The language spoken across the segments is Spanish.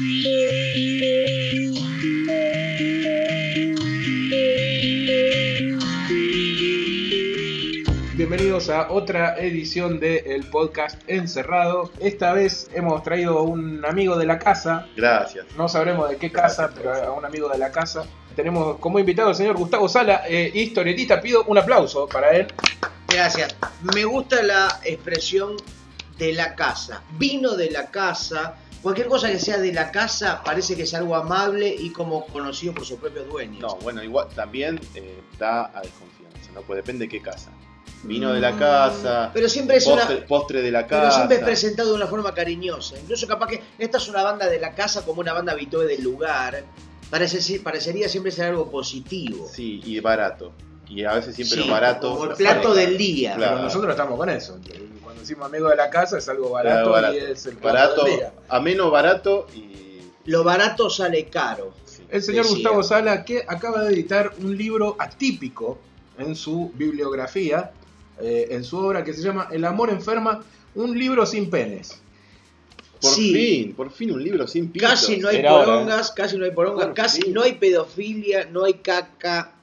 Bienvenidos a otra edición del podcast Encerrado. Esta vez hemos traído a un amigo de la casa. Gracias. No sabremos de qué casa, pero a un amigo de la casa. Tenemos como invitado al señor Gustavo Sala, historietista. Pido un aplauso para él. Gracias. Me gusta la expresión de la casa. Vino de la casa. Cualquier cosa que sea de la casa parece que es algo amable y como conocido por sus propios dueños. No, bueno, igual también da a desconfianza, ¿no? Pues depende de qué casa. Vino de la casa, pero siempre es postre de la casa. Pero siempre es presentado de una forma cariñosa. Incluso capaz que esta es una banda de la casa como una banda habitual del lugar. Parecería siempre ser algo positivo. Sí, y barato. Y a veces siempre sí, lo barato. Como el plato del día. Claro. Pero nosotros estamos con eso. Cuando decimos amigo de la casa es algo barato, y es el plato del día. Ameno, barato y... Lo barato sale caro. Sí. El señor Gustavo Sala, que acaba de editar un libro atípico en su bibliografía, en su obra, que se llama El amor enferma, un libro sin penes. Por fin un libro sin pitos. Casi no hay porongas, casi no hay pedofilia, no hay caca,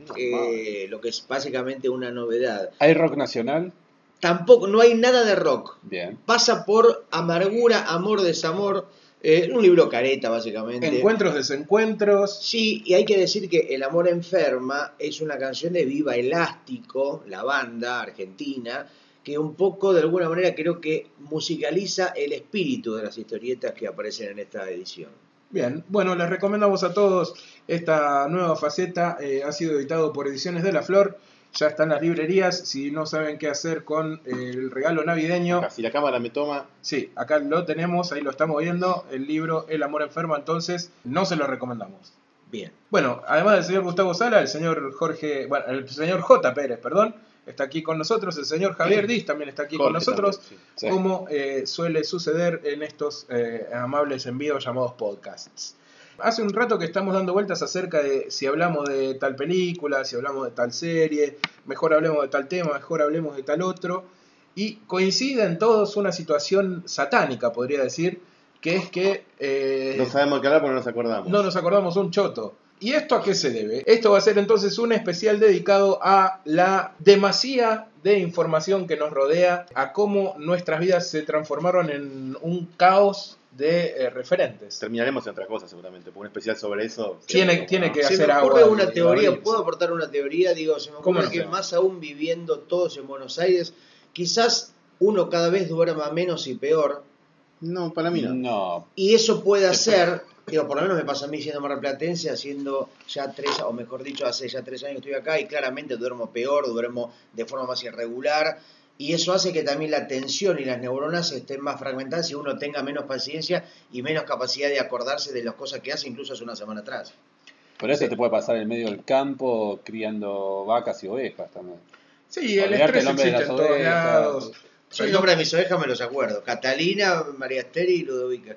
lo que es básicamente una novedad. ¿Hay rock nacional? Tampoco, no hay nada de rock. Bien. Pasa por amargura, amor, desamor. Un libro careta, básicamente. Encuentros, desencuentros. Sí, y hay que decir que El amor enferma es una canción de Viva Elástico, la banda argentina, que un poco, de alguna manera, creo que musicaliza el espíritu de las historietas que aparecen en esta edición. Bien, bueno, les recomendamos a todos esta nueva faceta. Ha sido editado por Ediciones de la Flor. Ya está en las librerías. Si no saben qué hacer con el regalo navideño. Acá, si la cámara me toma. Sí, acá lo tenemos, ahí lo estamos viendo. El libro El amor enferma, entonces no se lo recomendamos. Bien. Bueno, además del señor Gustavo Sala, el señor el señor J. Pérez, perdón, está aquí con nosotros. El señor Javier Diz también está aquí con nosotros. También, sí. Como suele suceder en estos amables envíos llamados podcasts. Hace un rato que estamos dando vueltas acerca de si hablamos de tal película, si hablamos de tal serie, mejor hablemos de tal tema, mejor hablemos de tal otro, y coincide en todos una situación satánica, podría decir, que es que... no sabemos qué hablar porque no nos acordamos. No nos acordamos un choto. ¿Y esto a qué se debe? Esto va a ser entonces un especial dedicado a la demasía de información que nos rodea, a cómo nuestras vidas se transformaron en un caos de referentes. Terminaremos en otras cosas seguramente, porque un especial sobre eso... Tiene que hacer agua. Se me ocurre una teoría, abrirse. ¿Puedo aportar una teoría? Se me ocurre que más aún viviendo todos en Buenos Aires, quizás uno cada vez duerma menos y peor. No, para mí No. Y eso puede hacer, por lo menos me pasa a mí siendo marplatense, haciendo ya hace ya 3 años que estoy acá y claramente duermo peor, duermo de forma más irregular. Y eso hace que también la atención y las neuronas estén más fragmentadas y uno tenga menos paciencia y menos capacidad de acordarse de las cosas que hace incluso hace una semana atrás. Por eso te puede pasar en medio del campo criando vacas y ovejas también. Sí, el estrés existe en todos lados. Yo el nombre de mis ovejas me los acuerdo. Catalina, María Esther y Ludovica.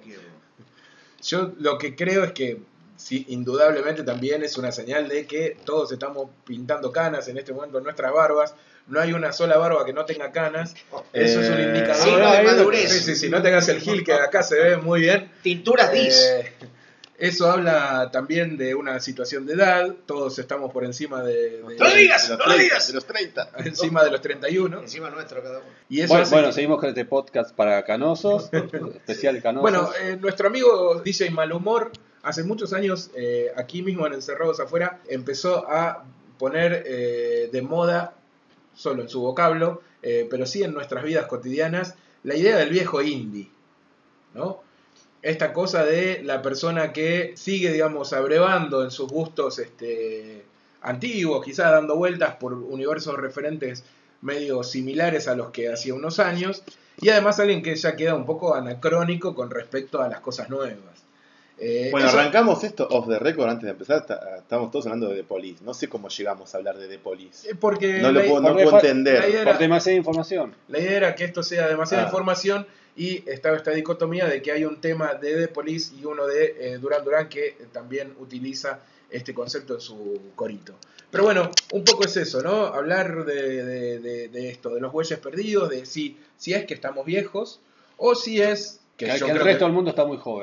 Yo lo que creo es que sí, indudablemente también es una señal de que todos estamos pintando canas en este momento en nuestras barbas. No hay una sola barba que no tenga canas. Eso es un indicador. Sí, de madurez. Sí, no tengas el gil que acá se ve muy bien. Tinturas Diz. Eso habla también de una situación de edad. Todos estamos por encima de ¡No lo digas! De los 30. Encima de los 31. Encima nuestro cada uno. Y eso bueno, seguimos con este podcast para canosos, especial canosos. Bueno, nuestro amigo DJ Malhumor, hace muchos años, aquí mismo en Encerrados Afuera, empezó a poner de moda, solo en su vocablo, pero sí en nuestras vidas cotidianas, la idea del viejo indie, ¿no? Esta cosa de la persona que sigue, digamos, abrevando en sus gustos antiguos, quizás dando vueltas por universos referentes medio similares a los que hacía unos años, y además alguien que ya queda un poco anacrónico con respecto a las cosas nuevas. Bueno, arrancamos esto off the record antes de empezar. Estamos todos hablando de The Police. No sé cómo llegamos a hablar de The Police. Porque no puedo entender. Por demasiada información. La idea era que esto sea demasiada información y estaba esta dicotomía de que hay un tema de The Police y uno de Duran Duran que también utiliza este concepto en su corito. Pero bueno, un poco es eso, ¿no? Hablar de esto, de los bueyes perdidos, de si es que estamos viejos o si es que el resto del mundo está muy joven.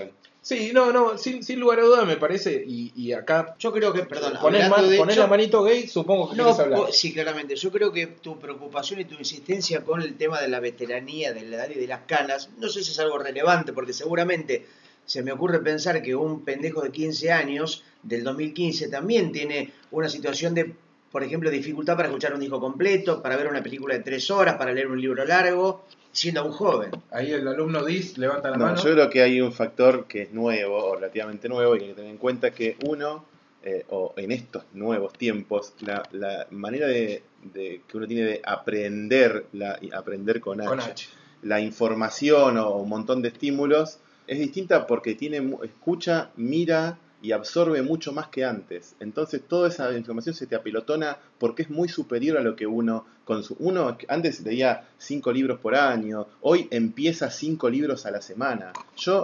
Sí, no, sin lugar a duda me parece, y acá Yo creo que, perdón, ponés yo- la manito gay, supongo que no, querés hablar. sí, claramente. Yo creo que tu preocupación y tu insistencia con el tema de la veteranía, de la edad y de las canas, no sé si es algo relevante, porque seguramente se me ocurre pensar que un pendejo de 15 años del 2015 también tiene una situación de, por ejemplo, dificultad para escuchar un disco completo, para ver una película de 3 horas, para leer un libro largo, siendo un joven. Ahí el alumno DIS levanta la No, mano. yo creo que hay un factor que es nuevo, o relativamente nuevo, y que hay que tener en cuenta que uno, o en estos nuevos tiempos, la manera que uno tiene de aprender, aprender con Con H, H. la información o un montón de estímulos, es distinta porque escucha, mira y absorbe mucho más que antes. Entonces toda esa información se te apilotona porque es muy superior a lo que uno consume. Uno antes leía 5 libros por año, hoy empieza 5 libros a la semana.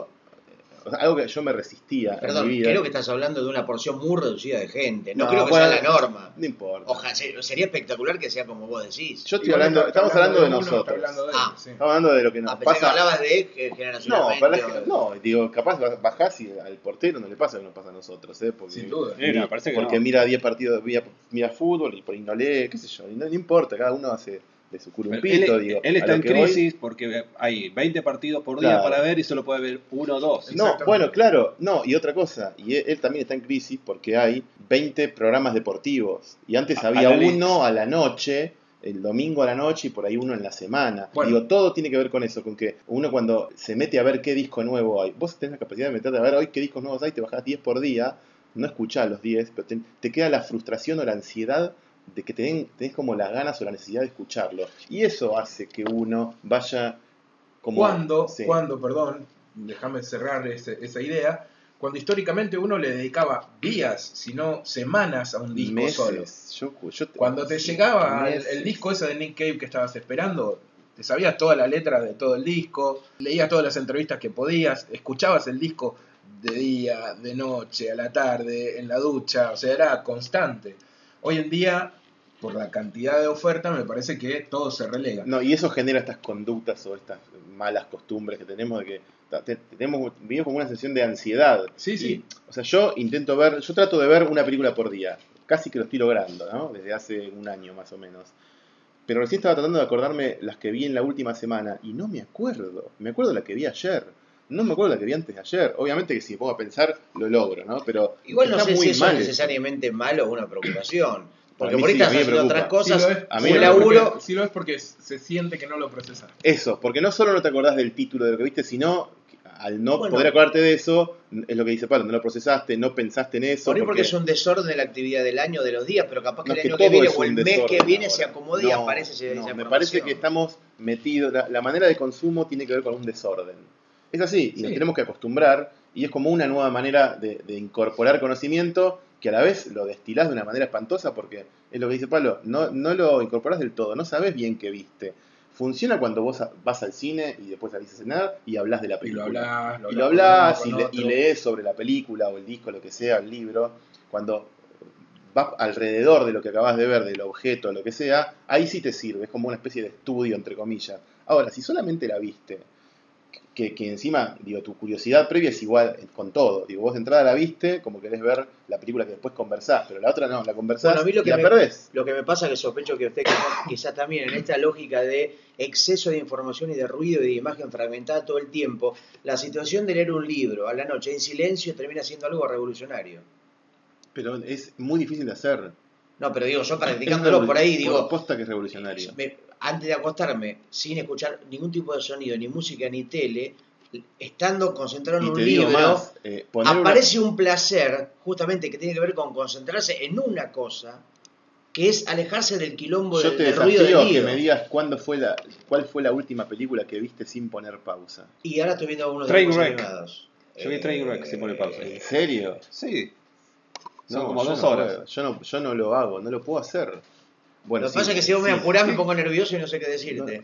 Algo que yo me resistía en mi Perdón, vida. creo que estás hablando de una porción muy reducida de gente. No, No, creo que bueno, sea la norma. no importa. Ojalá, sería espectacular que sea como vos decís. Yo estoy Igual hablando, estamos hablando de uno, nosotros. está hablando de él, Ah. sí. Estamos hablando de lo que nos Pensé que pasa. hablabas de No, generacionalmente. no, digo, capaz bajás y al portero no le pasa lo que nos pasa a nosotros, porque, Sin duda. Me parece que porque no. mira 10 partidos, mira fútbol y por ahí no lee, qué sé yo, y no importa, cada uno hace de su Pero culumpito, digo. él a está lo en que voy- crisis porque hay 20 partidos por día Claro. para ver y solo puede ver 1 o 2. No, Exactamente. bueno, claro, no, y otra cosa, y él también está en crisis porque hay 20 programas deportivos, y antes había la ley. uno a la noche, el domingo a la noche y por ahí uno en la semana. Bueno. Digo, todo tiene que ver con eso, con que uno cuando se mete a ver qué disco nuevo hay, vos tenés la capacidad de meterte a ver hoy qué discos nuevos hay, te bajás 10 por día, no escuchás los 10, pero te queda la frustración o la ansiedad de que tenés como las ganas o la necesidad de escucharlo. Y eso hace que uno vaya como... Sí. Perdón, déjame cerrar esa idea, cuando históricamente uno le dedicaba días, si no semanas a un disco solo. Meses. Cuando te llegaba el meses. disco ese de Nick Cave que estabas esperando, te sabías toda la letra de todo el disco, leías todas las entrevistas que podías, escuchabas el disco de día, de noche, a la tarde, en la ducha, o sea, era constante. Hoy en día, por la cantidad de oferta, me parece que todo se relega. No, y eso genera estas conductas o estas malas costumbres que tenemos de que vivimos como una sensación de ansiedad. Sí, sí. O sea, yo trato de ver una película por día, casi que lo estoy logrando, ¿no? Desde hace un año más o menos. Pero recién estaba tratando de acordarme las que vi en la última semana y no me acuerdo. Me acuerdo de la que vi ayer. No me acuerdo de la que vi antes de ayer. Obviamente que si me pongo a pensar, lo logro, ¿no? Pero Igual no está sé muy si eso mal es necesariamente malo o una preocupación. Porque A mí por ahí sí, a estás mí me haciendo preocupa. otras cosas, a mí un me laburo. Sí lo es porque se siente que no lo procesas. Eso, porque no solo no te acordás del título de lo que viste, sino al no Bueno. poder acordarte de eso, es lo que dice Pablo, no lo procesaste, no pensaste en eso. Por ahí porque es un desorden de la actividad del año, de los días, pero capaz que No, el es que año que todo viene es o el un mes que desorden viene ahora. se acomode y aparece esa me información. parece que estamos metidos, la manera de consumo tiene que ver con un desorden. Es así, y nos Sí. tenemos que acostumbrar, y es como una nueva manera de incorporar conocimiento, que a la vez lo destilás de una manera espantosa, porque es lo que dice Pablo, no lo incorporás del todo, no sabés bien qué viste. Funciona cuando vos vas al cine y después salís a cenar y hablas de la Y lo película. hablás, Y con otro. lees sobre la película o el disco, lo que sea, el libro. Cuando vas alrededor de lo que acabas de ver, del objeto, lo que sea, ahí sí te sirve, es como una especie de estudio, entre comillas. Ahora, si solamente la viste, que encima, digo, tu curiosidad previa es igual con todo. Digo, vos de entrada la viste, como querés ver la película que después conversás, pero la otra no, la conversás Bueno, a mí y la perdés. lo que me pasa es que sospecho que usted quizás también en esta lógica de exceso de información y de ruido y de imagen fragmentada todo el tiempo, la situación de leer un libro a la noche en silencio termina siendo algo revolucionario. Pero es muy difícil de hacer. No, pero digo, yo practicándolo por ahí, digo, Posta que es revolucionario. antes de acostarme, sin escuchar ningún tipo de sonido, ni música, ni tele, estando concentrado en Y un te digo libro, más, aparece un placer, justamente, que tiene que ver con concentrarse en una cosa, que es alejarse del quilombo, yo te del ruido del desafío a que lío. me digas cuál fue la última película que viste sin poner pausa. Y ahora estoy viendo algunos Trainwreck. dibujos animados. Yo vi Trainwreck sin poner pausa. ¿En serio? Sí. Son No, como yo 2 no horas. puedo. Yo no lo hago, no lo puedo hacer. Bueno, Lo que pasa es que si vos me sí, apurás sí. me pongo nervioso y no sé qué decirte.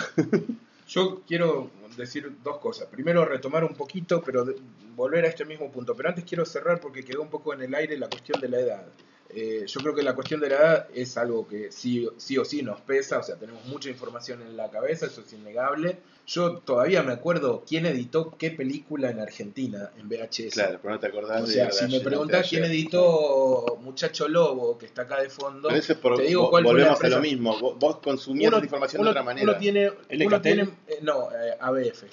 Yo quiero decir dos cosas. Primero, retomar un poquito, pero volver a este mismo punto. Pero antes quiero cerrar porque quedó un poco en el aire la cuestión de la edad. yo creo que la cuestión de la edad es algo que sí o sí nos pesa, o sea, tenemos mucha información en la cabeza, eso es innegable. Yo todavía me acuerdo quién editó qué película en Argentina, en VHS. Claro, pero no te acordás O de sea, la si de me ayer, preguntás de quién ayer. editó Muchacho Lobo, que está acá de fondo, Pero eso es por, te digo cuál fue la volvemos a empresa. lo mismo. Vos consumías Uno, esa información de otra manera. uno tiene, ¿Electratel? ABF.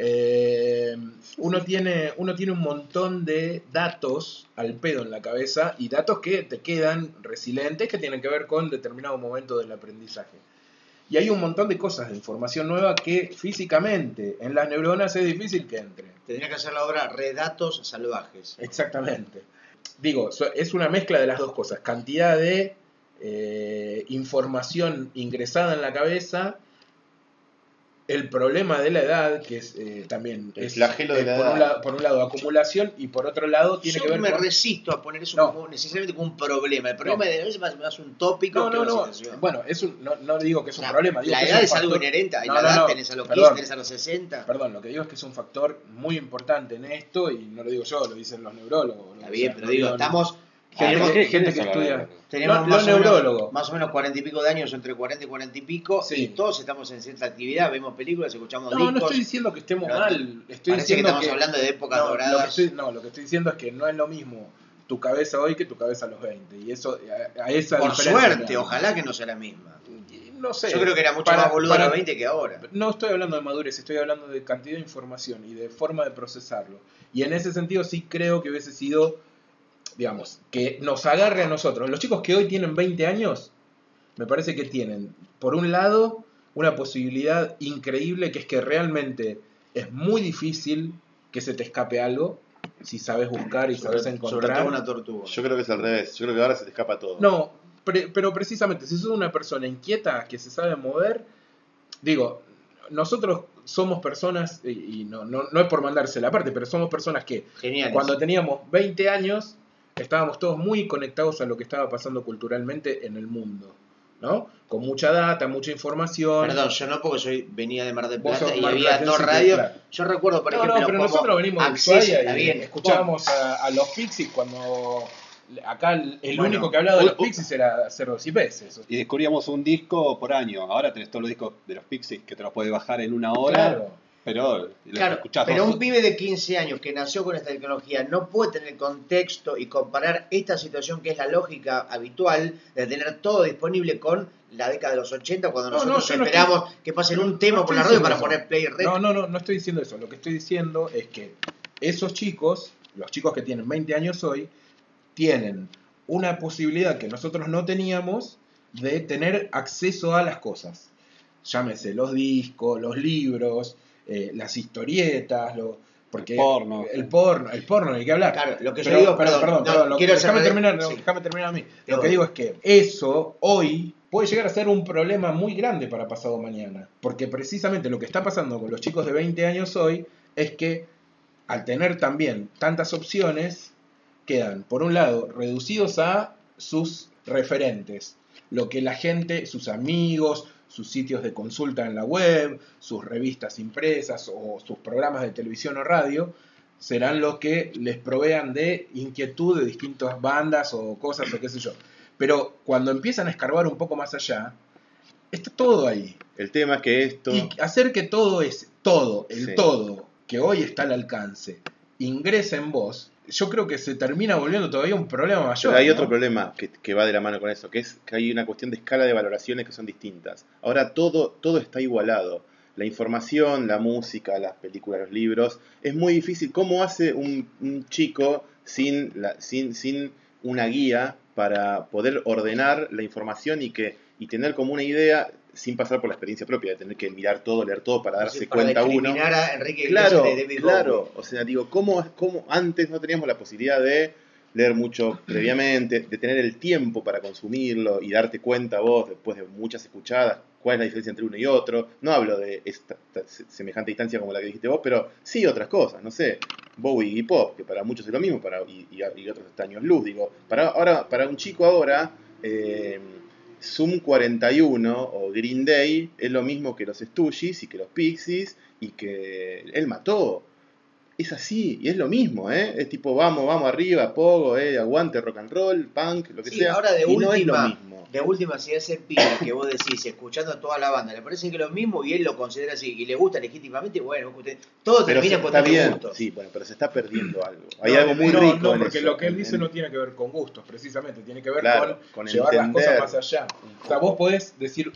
Uno tiene un montón de datos al pedo en la cabeza y datos que te quedan resilientes que tienen que ver con determinado momento del aprendizaje. Y hay un montón de cosas de información nueva que físicamente en las neuronas es difícil que entre. Tendría que hacer la obra Redatos Salvajes. Exactamente. Digo, es una mezcla de las dos cosas. Cantidad de información ingresada en la cabeza. El problema de la edad, que es también El es, flagelo de la por, edad. por un lado acumulación y por otro lado tiene que Yo ver me con... resisto a poner eso No. como necesariamente como un problema. El problema de la edad es más un tópico No, que no, una no. situación. Bueno, no digo que es O un sea, problema. Digo la que edad un es algo factor- inherente. No, La no, edad no. tenés a los 15, Perdón. tenés a los 60. Perdón, lo que digo es que es un factor muy importante en esto y no lo digo yo, lo dicen los neurólogos. Está O bien, sea, pero no digo, digo- estamos... Gente, tenemos- gente que ¿quiénes estudia... hablan? Tenemos Los más, o neurólogos. menos, más o menos 40 y pico de años, entre 40 y 40 y pico, Sí. y todos estamos en cierta actividad, vemos películas, escuchamos No, discos. no estoy diciendo que estemos No, mal. Estoy parece que diciendo estamos hablando de épocas no, doradas. lo que estoy diciendo es que no es lo mismo tu cabeza hoy que tu cabeza a los 20. Y eso, a esa Por diferencia suerte, me- ojalá que no sea la misma. No sé. Yo creo que era mucho más boludo a los 20 que ahora. No estoy hablando de madurez, estoy hablando de cantidad de información y de forma de procesarlo. Y en ese sentido sí creo que hubiese sido, digamos, que nos agarre a nosotros. Los chicos que hoy tienen 20 años, me parece que tienen, por un lado, una posibilidad increíble que es que realmente es muy difícil que se te escape algo si sabes buscar y sabes Sobre encontrar. todo una tortuga. Yo creo que es al revés. Yo creo que ahora se te escapa todo. No, pero precisamente, si sos una persona inquieta que se sabe mover, digo, nosotros somos personas, y no es por mandársela aparte, pero somos personas que Genial. cuando teníamos 20 años estábamos todos muy conectados a lo que estaba pasando culturalmente en el mundo, ¿no? Con mucha data, mucha información. Perdón, yo no, porque venía de Mar del Vos Plata sos y Mar del había Platense, dos radios. claro. Yo recuerdo, por No, ejemplo, pero como nosotros venimos de Acceso, Ushuaia está y bien. escuchábamos a los Pixies cuando acá el Bueno, único que hablaba de los Pixies era Cerdos y Peces. Y descubríamos un disco por año. Ahora tenés todos los discos de los Pixies que te los puedes bajar en una hora. Claro. Pero los Claro, escuchás pero todos. un pibe de 15 años que nació con esta tecnología no puede tener contexto y comparar esta situación que es la lógica habitual de tener todo disponible con la década de los 80 cuando No, nosotros yo no esperamos que pasen un tema no por estoy la radio diciendo para eso. poner play rec. No estoy diciendo eso. Lo que estoy diciendo es que esos chicos, los chicos que tienen 20 años hoy, tienen una posibilidad que nosotros no teníamos de tener acceso a las cosas. Llámese los discos, los libros, las historietas, porque Porno. el porno, hay que hablar. Claro, lo que yo Pero, digo, perdón, no, quiero déjame hacer- terminar, sí. déjame terminar a mí. Te Lo que doy. digo es que eso hoy puede llegar a ser un problema muy grande para pasado mañana, porque precisamente lo que está pasando con los chicos de 20 años hoy es que al tener también tantas opciones, quedan, por un lado, reducidos a sus referentes, lo que la gente, sus amigos, sus sitios de consulta en la web, sus revistas impresas o sus programas de televisión o radio, serán los que les provean de inquietud de distintas bandas o cosas o qué sé yo. Pero cuando empiezan a escarbar un poco más allá, está todo ahí. El tema es que esto... Y hacer que todo el Sí. todo que hoy está al alcance, ingrese en vos, yo creo que se termina volviendo todavía un problema mayor. Pero hay ¿no? otro problema que va de la mano con eso, que es que hay una cuestión de escala de valoraciones que son distintas. Ahora todo está igualado. La información, la música, las películas, los libros, es muy difícil. ¿Cómo hace un chico sin una guía para poder ordenar la información y tener como una idea sin pasar por la experiencia propia, de tener que mirar todo, leer todo para darse Para cuenta uno? discriminar a Enrique Iglesias Claro, de David claro. Bowie. O sea, digo, ¿cómo antes no teníamos la posibilidad de leer mucho previamente, de tener el tiempo para consumirlo y darte cuenta vos, después de muchas escuchadas, cuál es la diferencia entre uno y otro? No hablo de esta semejante distancia como la que dijiste vos, pero sí otras cosas, no sé, Bowie y Pop, que para muchos es lo mismo, y otros está años luz, digo. Para un chico ahora, Zoom 41 o Green Day es lo mismo que los Stooges y que los Pixies y que él mató. es así, y es lo mismo, ¿eh? Es tipo, vamos arriba, pogo, aguante, rock and roll, punk, lo que Sí, sea. ahora Y no es lo mismo. de última, si ese pibe que vos decís, escuchando a toda la banda, le parece que es lo mismo y él lo considera así y le gusta legítimamente, bueno, todo Pero termina en está cuestión de bien, gustos. sí, bueno, pero se está perdiendo algo. Hay No, algo muy No, rico no, en porque eso. lo que él dice no tiene que ver con gustos, precisamente, tiene que ver Claro, con con llevar las cosas entender más allá. un O sea, poco. vos podés decir,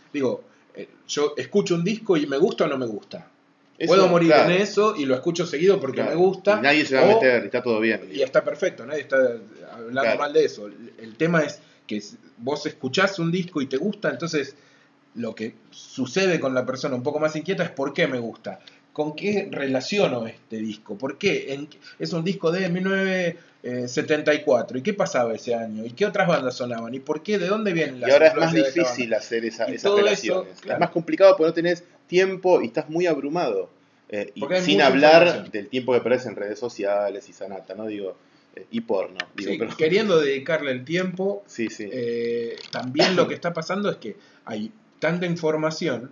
yo escucho un disco y me gusta o no me gusta. Eso, Puedo morir claro, en eso y lo escucho seguido porque me claro. gusta. Y nadie se va a o- meter, y está todo bien. Y digo. está perfecto, nadie está hablando Claro. mal de eso. El tema es que vos escuchás un disco y te gusta, entonces lo que sucede con la persona un poco más inquieta es por qué me gusta. ¿Con qué relaciono este disco? ¿Por qué? Es un disco de 1974. ¿Y qué pasaba ese año? ¿Y qué otras bandas sonaban? ¿Y por qué? ¿De dónde vienen las Y ahora es más influencias de esta banda? difícil hacer Y esas todo relaciones. eso, claro. Es más complicado porque no tenés tiempo y estás muy abrumado. Y Porque hay sin mucha hablar información. del tiempo que perdés en redes sociales y sanata, ¿no? Digo, y porno. Digo, Sí, pero, queriendo dedicarle el tiempo, sí, sí. también lo que está pasando es que hay tanta información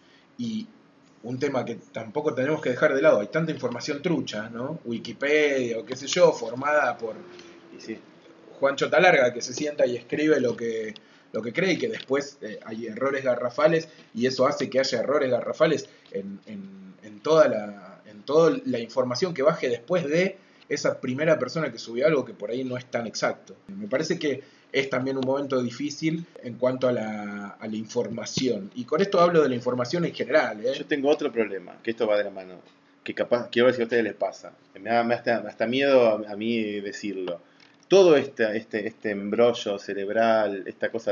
y un tema que tampoco tenemos que dejar de lado, hay tanta información trucha, ¿no? Wikipedia o qué sé yo, formada por Y sí. Juancho Talarga, que se sienta y escribe lo que cree y que después hay errores garrafales y eso hace que haya errores garrafales en toda la información que baje después de esa primera persona que subió algo que por ahí no es tan exacto. Me parece que es también un momento difícil en cuanto a la información. Y con esto hablo de la información en general. Yo tengo otro problema, que esto va de la mano, que capaz, quiero ver si a ustedes les pasa. Me da hasta miedo a mí decirlo. Todo este embrollo cerebral, esta cosa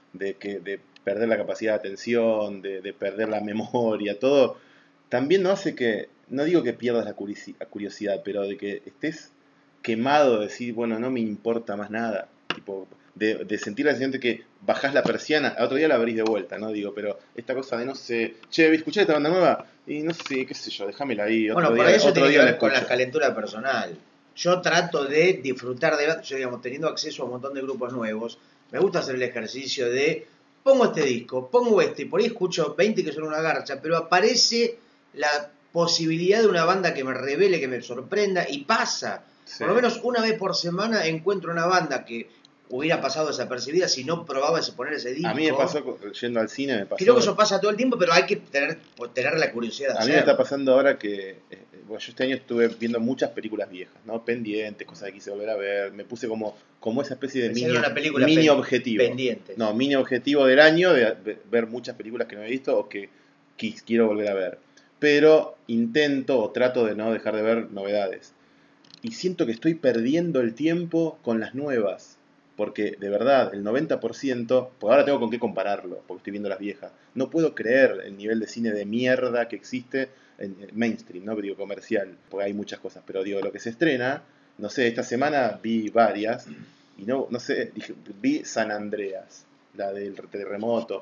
de perder la capacidad de atención, de perder la memoria, todo, también no hace que, no digo que pierdas la curiosidad, pero de que estés quemado, de decir, bueno, no me importa más nada. Tipo, de sentir la sensación de que bajás la persiana, al otro día la abrís de vuelta, ¿no? Digo, pero esta cosa de no sé, che, ¿escuché esta banda nueva? Y no sé, qué sé yo, déjamela ahí, Bueno, otro por día, eso otro tiene que día la ver con la escucho. calentura personal. Yo trato de disfrutar de, yo digamos, teniendo acceso a un montón de grupos nuevos, me gusta hacer el ejercicio de pongo este disco, pongo este, y por ahí escucho 20 que son una garcha, pero aparece la posibilidad de una banda que me revele, que me sorprenda, y pasa. Sí. Por lo menos una vez por semana encuentro una banda que hubiera pasado desapercibida si no probaba poner ese disco. A mí me pasó, yendo al cine, me pasó. Creo que eso pasa todo el tiempo, pero hay que tener la curiosidad de A mí me hacerlo. está pasando ahora que, bueno, yo este año estuve viendo muchas películas viejas, ¿no? Pendientes, cosas que quise volver a ver. Me puse como esa especie de Pensé que era una película mini objetivo. Pendientes. No, mini objetivo del año de ver muchas películas que no he visto o que quiero volver a ver. Pero intento o trato de no dejar de ver novedades. Y siento que estoy perdiendo el tiempo con las nuevas. Porque de verdad, el 90%, pues ahora tengo con qué compararlo, porque estoy viendo las viejas. No puedo creer el nivel de cine de mierda que existe en mainstream, ¿no? Digo, comercial, porque hay muchas cosas. Pero digo, lo que se estrena, no sé, esta semana vi varias, y no sé, vi San Andreas, la del terremoto.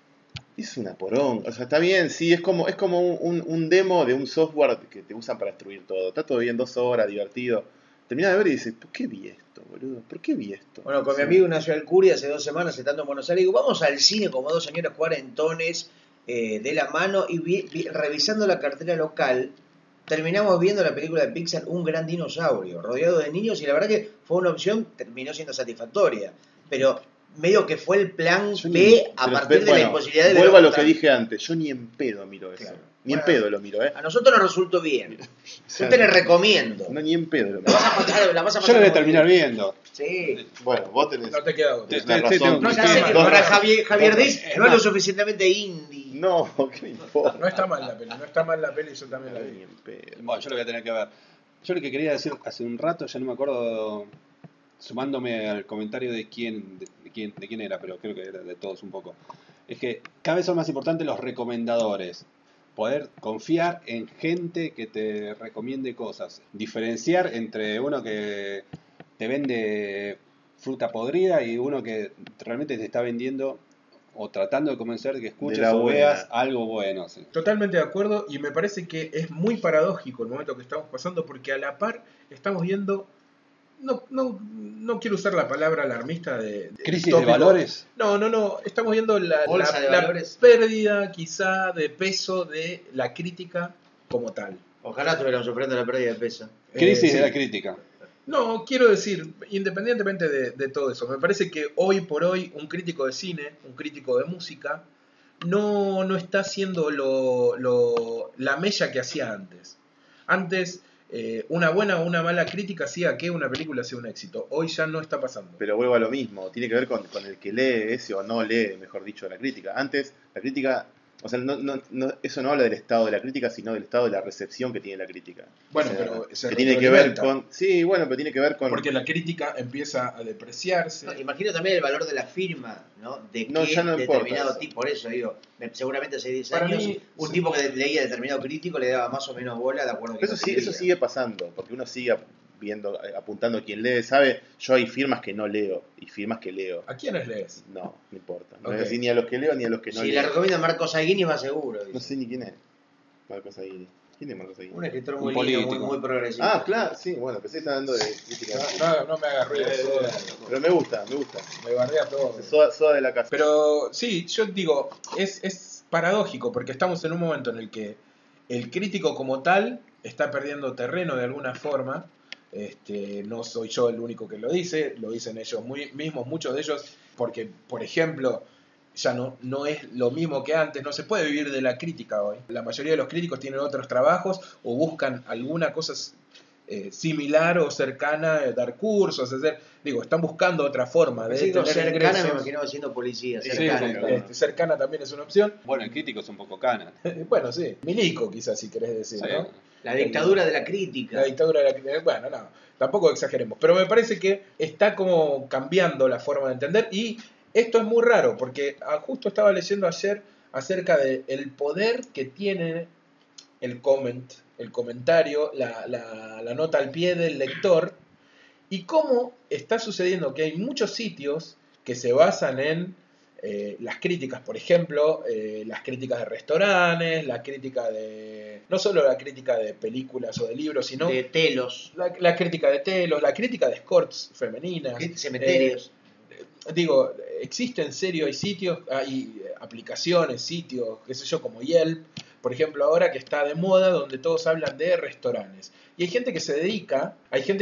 Es una poronga, o sea, está bien, sí, es como un demo de un software que te usan para destruir todo. Está todo bien, 2 horas, divertido. Terminás de ver y dices, ¿por qué vi esto, boludo? ¿Por qué vi esto? Bueno, con mi amigo Ignacio Alcuri hace 2 semanas, estando en Buenos Aires, digo, vamos al cine como 2 señores cuarentones de la mano y revisando la cartera local, terminamos viendo la película de Pixar Un Gran Dinosaurio, rodeado de niños, y la verdad que fue una opción, terminó siendo satisfactoria, pero medio que fue el plan B a partir de la imposibilidad de ver. Vuelvo a lo que dije antes, yo ni en pedo miro eso. Claro. Ni en pedo lo miro, ¿eh? A nosotros nos resultó bien. Yo te le recomiendo. No, ni en pedo lo La miro. vas a pasar, la vas a Yo pasar lo voy a muy terminar bien. viendo. Sí. Bueno, vos tenés, No te queda otra. tenés una Sí, razón. No, ya Sí, sé que dos para razones. Javier Diz Es no es lo más. suficientemente indie. No, ¿qué me importa? No está mal la peli, no está mal la peli, yo también la Ni vi. en pedo. Bueno, yo lo voy a tener que ver. Yo lo que quería decir hace un rato, ya no me acuerdo, sumándome al comentario de quién era, pero creo que era de todos un poco. Es que cada vez son más importantes los recomendadores. Poder confiar en gente que te recomiende cosas. Diferenciar entre uno que te vende fruta podrida y uno que realmente te está vendiendo o tratando de convencer de que escuches De la o buena. veas algo bueno. Sí. Totalmente de acuerdo y me parece que es muy paradójico el momento que estamos pasando porque a la par estamos viendo, no quiero usar la palabra alarmista de ¿Crisis de tópico. valores? No, estamos viendo Bolsa de la valores. pérdida quizá de peso de la crítica como tal. Ojalá estuviéramos sufriendo la pérdida de peso. Crisis Sí. de la crítica. No, quiero decir, independientemente de todo eso, me parece que hoy por hoy un crítico de cine, un crítico de música, no está haciendo la mella que hacía antes. Antes, una buena o una mala crítica hacía que una película sea un éxito. Hoy ya no está pasando. Pero vuelvo a lo mismo, tiene que ver con el que lee ese o no lee, mejor dicho, la crítica. Antes, la crítica, o sea, eso no habla del estado de la crítica, sino del estado de la recepción que tiene la crítica. Bueno, O sea, pero se que tiene que ver retroalimenta. con... Sí, bueno, pero tiene que ver con... Porque la crítica empieza a depreciarse. No, imagino también el valor de la firma, ¿no? De No, qué ya no importa determinado eso. tipo, por eso digo, seguramente hace 10 Para años, mí, un sí. tipo que leía determinado crítico le daba más o menos bola de acuerdo a que Eso lo sí, quería. eso sigue pasando, porque uno sigue viendo, apuntando a quien lee, ¿sabe? Yo hay firmas que no leo y firmas que leo. ¿A quiénes lees? No importa. No Ok. voy a decir ni a los que leo ni a los que no Si le leo. recomiendo a Marcos Aguini va seguro. No Dice. sé ni quién es Marcos Aguirre. ¿Quién es Marcos Aguirre? Un escritor Un muy lindo, muy, político. muy progresista. Ah, claro, sí, bueno, pensé que estaba hablando de crítica. No me hagas ruido. Pero me gusta. Me bardea todo. Soda de la casa. Pero sí, yo digo, es paradójico porque estamos en un momento en el que el crítico como tal está perdiendo terreno de alguna forma. No soy yo el único que lo dicen ellos mismos, muchos de ellos, porque, por ejemplo, ya no es lo mismo que antes, no se puede vivir de la crítica hoy. La mayoría de los críticos tienen otros trabajos o buscan alguna cosa similar o cercana, dar cursos, están buscando otra forma de Digo, tener cercana me ingresos. imaginaba siendo policía, Sí, cercana. sí, claro. Cercana también es una opción. Bueno, el crítico es un poco cana. Bueno, sí, milico quizás si querés decir, Sí. ¿no? La dictadura de la crítica. La dictadura de la... Bueno, no, tampoco exageremos. Pero me parece que está como cambiando la forma de entender y esto es muy raro porque justo estaba leyendo ayer acerca del poder que tiene el comentario, la nota al pie del lector y cómo está sucediendo que hay muchos sitios que se basan en las críticas, por ejemplo, las críticas de restaurantes, la crítica de... No solo la crítica de películas o de libros, sino De telos, la crítica de telos, la crítica de escorts femeninas. cementerios. Digo, existe en serio, hay sitios, hay aplicaciones, sitios, qué sé yo, como Yelp, por ejemplo, ahora que está de moda, donde todos hablan de restaurantes. Y hay gente que se dedica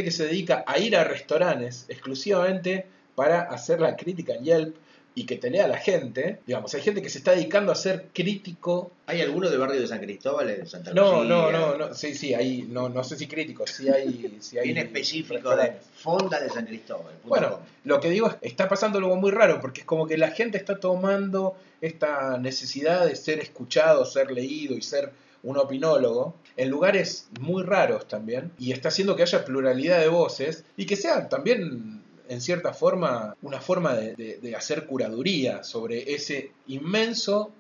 a ir a restaurantes exclusivamente para hacer la crítica en Yelp y que te lea la gente. Digamos, hay gente que se está dedicando a ser crítico. ¿Hay alguno de barrio de San Cristóbal, de Santa No, Lucía? sí, ahí, no sé si críticos, sí hay Bien específico de restaurantes. Fonda de San Cristóbal. Bueno, lo que digo es, está pasando algo muy raro, porque es como que la gente está tomando esta necesidad de ser escuchado, ser leído y ser un opinólogo en lugares muy raros también, y está haciendo que haya pluralidad de voces y que sea también, en cierta forma, una forma de hacer curaduría sobre ese inmenso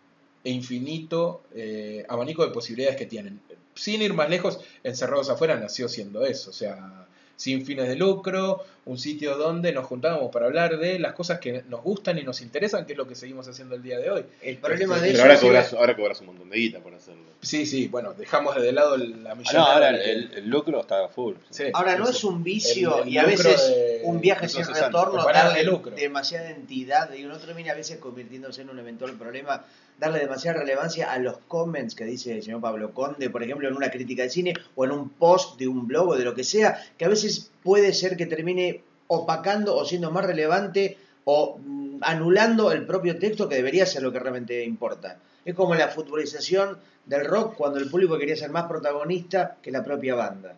e infinito abanico de posibilidades que tienen. Sin ir más lejos, Encerrados Afuera nació siendo eso, o sea, sin fines de lucro, un sitio donde nos juntábamos para hablar de las cosas que nos gustan y nos interesan, que es lo que seguimos haciendo el día de hoy. El problema de Pero eso ahora cobras un montón de guita por hacerlo. Sí, bueno, dejamos de lado la Ah, no, millonada. ahora que- el lucro está full. Sí, Ahora no sí. es un vicio El y a lucro veces de- un viaje lucro sin cesante. retorno, El banal darle de lucro. demasiada entidad y uno termina a veces convirtiéndose en un eventual problema, darle demasiada relevancia a los comments que dice el señor Pablo Conde, por ejemplo, en una crítica de cine o en un post de un blog o de lo que sea, que a veces puede ser que termine opacando o siendo más relevante o anulando el propio texto que debería ser lo que realmente importa. Es como la futbolización del rock cuando el público quería ser más protagonista que la propia banda.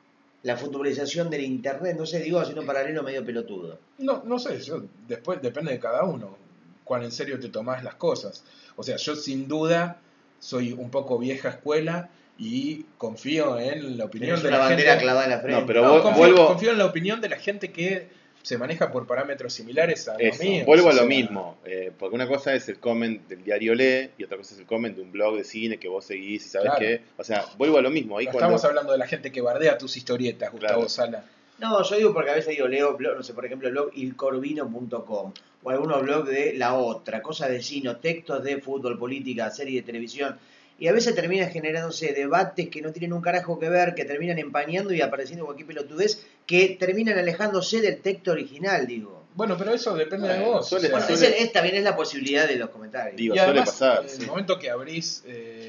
La futbolización del internet, no sé, digo, haciendo un paralelo medio pelotudo. No sé, después depende de cada uno, cuán en serio te tomás las cosas. O sea, yo sin duda soy un poco vieja escuela y confío en la opinión Tienes de una la bandera gente. clavada en la frente. No, pero No, vuelvo- confío en la opinión de la gente que se maneja por parámetros similares a los Eso, míos. vuelvo o a lo sea, mismo, porque una cosa es el comment del diario Lee y otra cosa es el comment de un blog de cine que vos seguís y sabés Claro. que, o sea, vuelvo a lo mismo. Ahí No cuando, estamos hablando de la gente que bardea tus historietas, Gustavo Claro. Sala. No, yo digo porque a veces digo, leo, no sé, por ejemplo, el blog ilcorvino.com o algunos blogs de La Otra, cosas de cine, textos de fútbol, política, serie de televisión. Y a veces terminan generándose debates que no tienen un carajo que ver, que terminan empañando y apareciendo cualquier pelotudez, que terminan alejándose del texto original, digo. Bueno, pero eso depende de Bueno, vos. suele- Bueno, suele- también es la posibilidad de los comentarios. Digo, Y suele además, pasar. en sí. el momento que abrís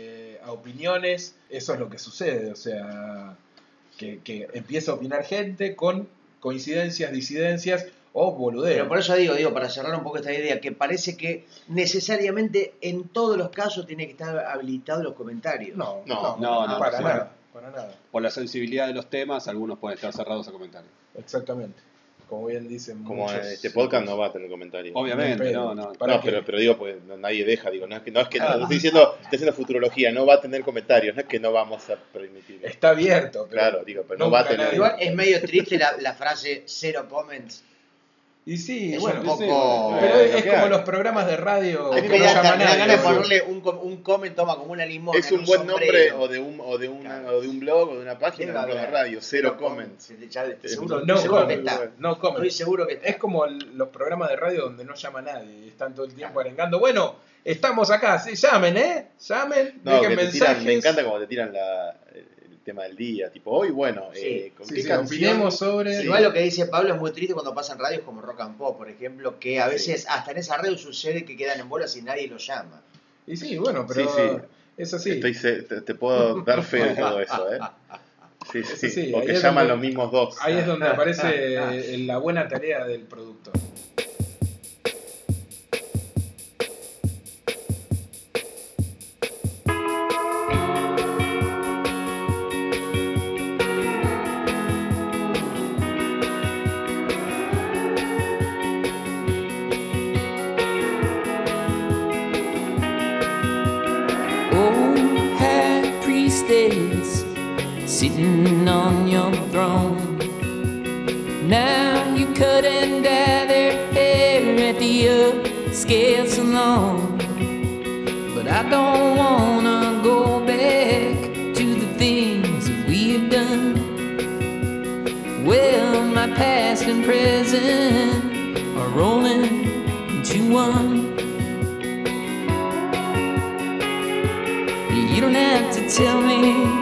a opiniones, eso es lo que sucede, o sea, que empieza a opinar gente con coincidencias, disidencias o boludeo. Pero por eso digo, para cerrar un poco esta idea, que parece que necesariamente en todos los casos tiene que estar habilitados los comentarios. No, para sí. nada, para nada. Por la sensibilidad de los temas, algunos pueden estar cerrados a comentarios. Exactamente. Como bien dicen Como muchos. en este podcast no va a tener comentarios. Obviamente, Ni en pedo. no. ¿Para No, qué? pero digo, pues nadie deja, digo, no es que no estoy haciendo futurología, no va a tener comentarios, no es que no vamos a permitir. Está abierto, pero Claro, digo, pero no nunca va a tener. nadie- Igual es medio triste la frase cero comments. Y sí, Es bueno, un poco... sí, pero lo es que como hay. los programas de radio A mí que me no da llaman a ganas de nadie. ponerle un comment, toma, como una limón. Es en un buen nombre sombrero. o de un blog o de una página Debe de una haber. radio, cero comments. Seguro, No seguro que comments. está. No comment. Estoy seguro que está. Es como los programas de radio donde no llama a nadie y están todo el tiempo arengando. Bueno, estamos acá, sí, llamen, llamen, No, dejen que te mensajes. tiran, me encanta cuando te tiran el tema del día, tipo, hoy, bueno, Sí. ¿con Sí, qué sí, canción? opinemos sobre... Igual lo que dice Pablo es muy triste cuando pasan radios como Rock and Pop, por ejemplo, que a veces Sí. hasta en esa radio sucede que quedan en bolas y nadie los llama. Y sí, bueno, pero Sí, sí. es así. Te puedo dar fe de todo eso, ¿eh? Sí, Eso sí, sí, porque ahí es llaman donde- los mismos dos. Ahí es donde aparece la buena tarea del productor. Oh, high priestess, sitting on your throne. Now you cut and dye their hair at the upscale salon. But I don't wanna go back to the things that we've done. Well, my past and present are rolling into one. You don't have to tell me.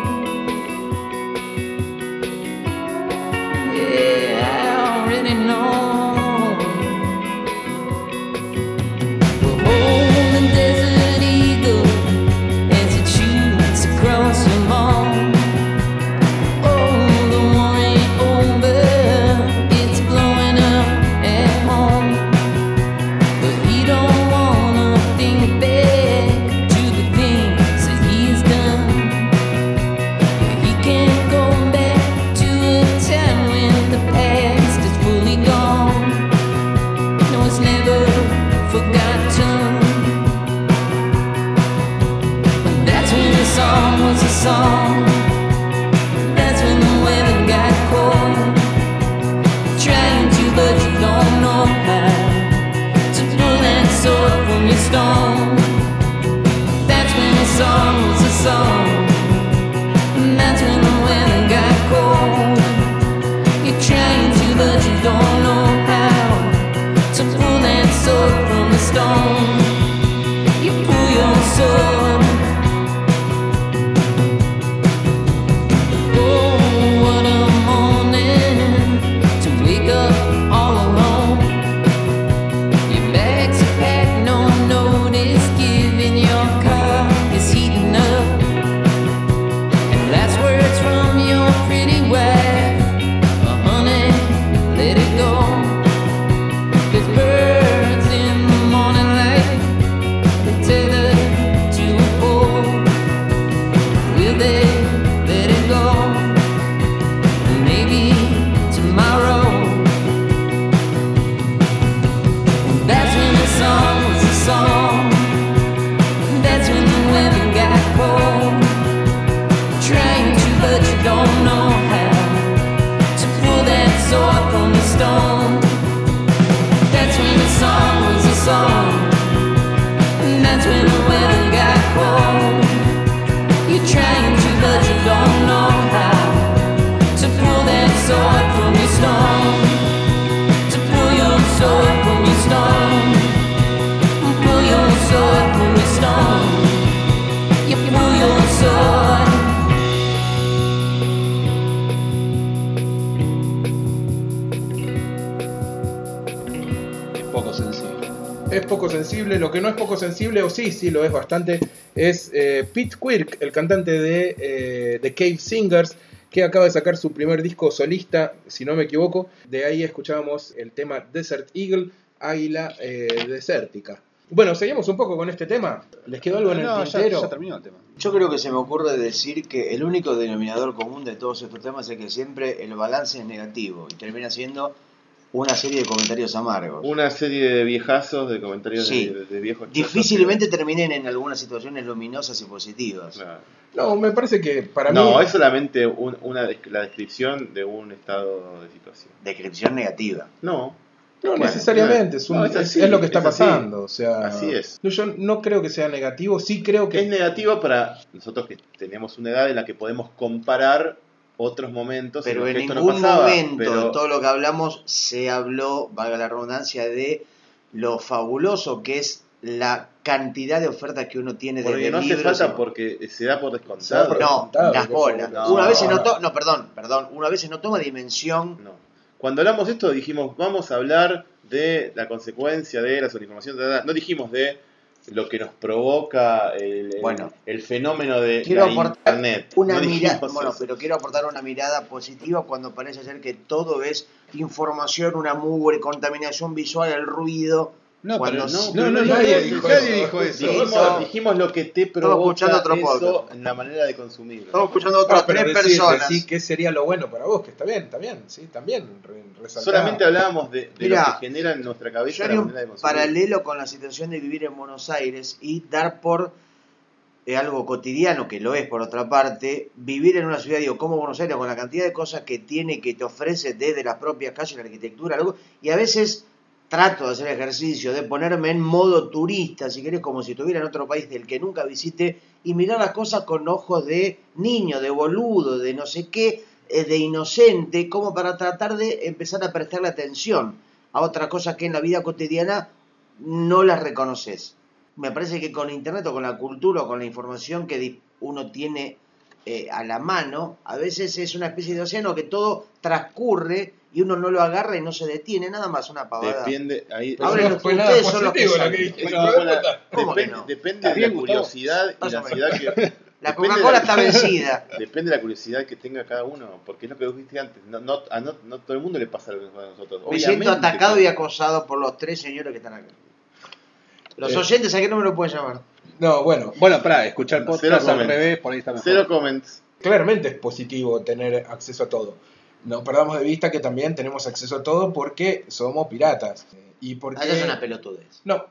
Yeah, I already know. We'll hold the desert eagle as it shoots across your lawn. Oh, the war ain't over, it's blowing up at home. But he don't wanna think back to the things that he's done. He can't go back to a time when the past is fully gone. No, it's never forgotten. But that's when the song was a song. That's when the weather got cold. Trying to, but you don't know how to pull that sword from your stone. That's when the song was a song. That's when the weather got cold. You're trying to, but you don't know how to pull that sword from the stone. You pull your sword. Oh, what a morning to wake up all alone. Your bags are packed, no notice given. Your car is heating up, and last words from your pretty wife. Oh, honey, let it go. There's birds in the morning light, they tethered to a pole. Will they let it go? Maybe tomorrow. That's when the song was a song. That's when the weather got cold. Trying to, but you don't know how to pull that sword from the stone. That's when the song was a song. That's when the weather got cold. You're trying to, but you don't know how to pull that sword from your stone. To pull your sword from your stone. Pull your sword from your stone. You pull your sword. Poco sencillo. es poco sensible. Lo que no es poco sensible, o sí lo es bastante, es Pete Quirk, el cantante de The Cave Singers, que acaba de sacar su primer disco solista, si no me equivoco. De ahí escuchábamos el tema Desert Eagle, Águila Desértica. Bueno, seguimos un poco con este tema. ¿Les quedó algo en el tintero? Ya terminó el tema. Yo creo que se me ocurre decir que el único denominador común de todos estos temas es que siempre el balance es negativo y termina siendo una serie de comentarios amargos. Una serie de viejazos, de comentarios Sí. de viejos chotos Difícilmente terminen en algunas situaciones luminosas y positivas. Claro. No, me parece que para mí... No, es solamente la descripción de un estado de situación. Descripción negativa. No, No Bueno, necesariamente, es así, lo que está es así. pasando. O sea, Así es. No, yo no creo que sea negativo, sí creo que... Es negativo para nosotros que tenemos una edad en la que podemos comparar otros momentos Pero en los en que esto no ningún pasaba. momento pero de todo lo que hablamos se habló, valga la redundancia, de lo fabuloso que es la cantidad de ofertas que uno tiene porque de no hace libros. falta porque se da por Se da descontado. por No, descontado, las que bolas. no, Una vez se no. notó, no, perdón, una vez se no toma dimensión. No. Cuando hablamos de esto dijimos, vamos a hablar de la consecuencia de la sobreinformación. No dijimos de lo que nos provoca Bueno, el fenómeno de quiero la aportar internet. una No mirada, dijimos bueno, eso. pero quiero aportar una mirada positiva cuando parece ser que todo es información, una mugre, contaminación visual, el ruido. No, cuando pero No, nadie dijo eso. Dijimos lo que te Estamos escuchando provoca otro eso podcast. en la manera de consumir. Estamos escuchando a otras pero tres personas. decí qué sería lo bueno para vos, que está bien, sí, también resaltá. Solamente hablábamos de Mirá, lo que genera en nuestra Yo cabeza haría la un manera de consumir. paralelo con la situación de vivir en Buenos Aires y dar por algo cotidiano, que lo es por otra parte, vivir en una ciudad, digo, como Buenos Aires, con la cantidad de cosas que tiene, que te ofrece desde las propias calles, la arquitectura, algo, y a veces trato de hacer ejercicio, de ponerme en modo turista, si querés, como si estuviera en otro país del que nunca visité, y mirar las cosas con ojos de niño, de boludo, de no sé qué, de inocente, como para tratar de empezar a prestarle atención a otras cosas que en la vida cotidiana no las reconoces. Me parece que con internet o con la cultura o con la información que uno tiene a la mano, a veces es una especie de océano que todo transcurre y uno no lo agarra y no se detiene, nada más una pavada. Depende, ahí, Pero Hablen no fue ustedes, nada son los que positivo lo saben. que dijiste. Bueno, bueno, ¿Cómo que no? depende Está de bien, la Gustavo. curiosidad y Más la o ansiedad que. La depende de Coca-Cola está vencida. Depende de la curiosidad que tenga cada uno, porque es lo que vos dijiste antes. No todo el mundo le pasa lo que nos pasa a nosotros. Me siento Obviamente atacado que- y acosado por los tres señores que están acá. Los Eh, oyentes, ¿a qué no me lo pueden llamar? No, bueno, Bueno, para escuchar Cero podcast al comments. revés, por ahí está mejor. Cero comments. claramente es positivo tener acceso a todo. No perdamos de vista que también tenemos acceso a todo porque somos piratas. Y porque... Ah, es una pelotudez. No,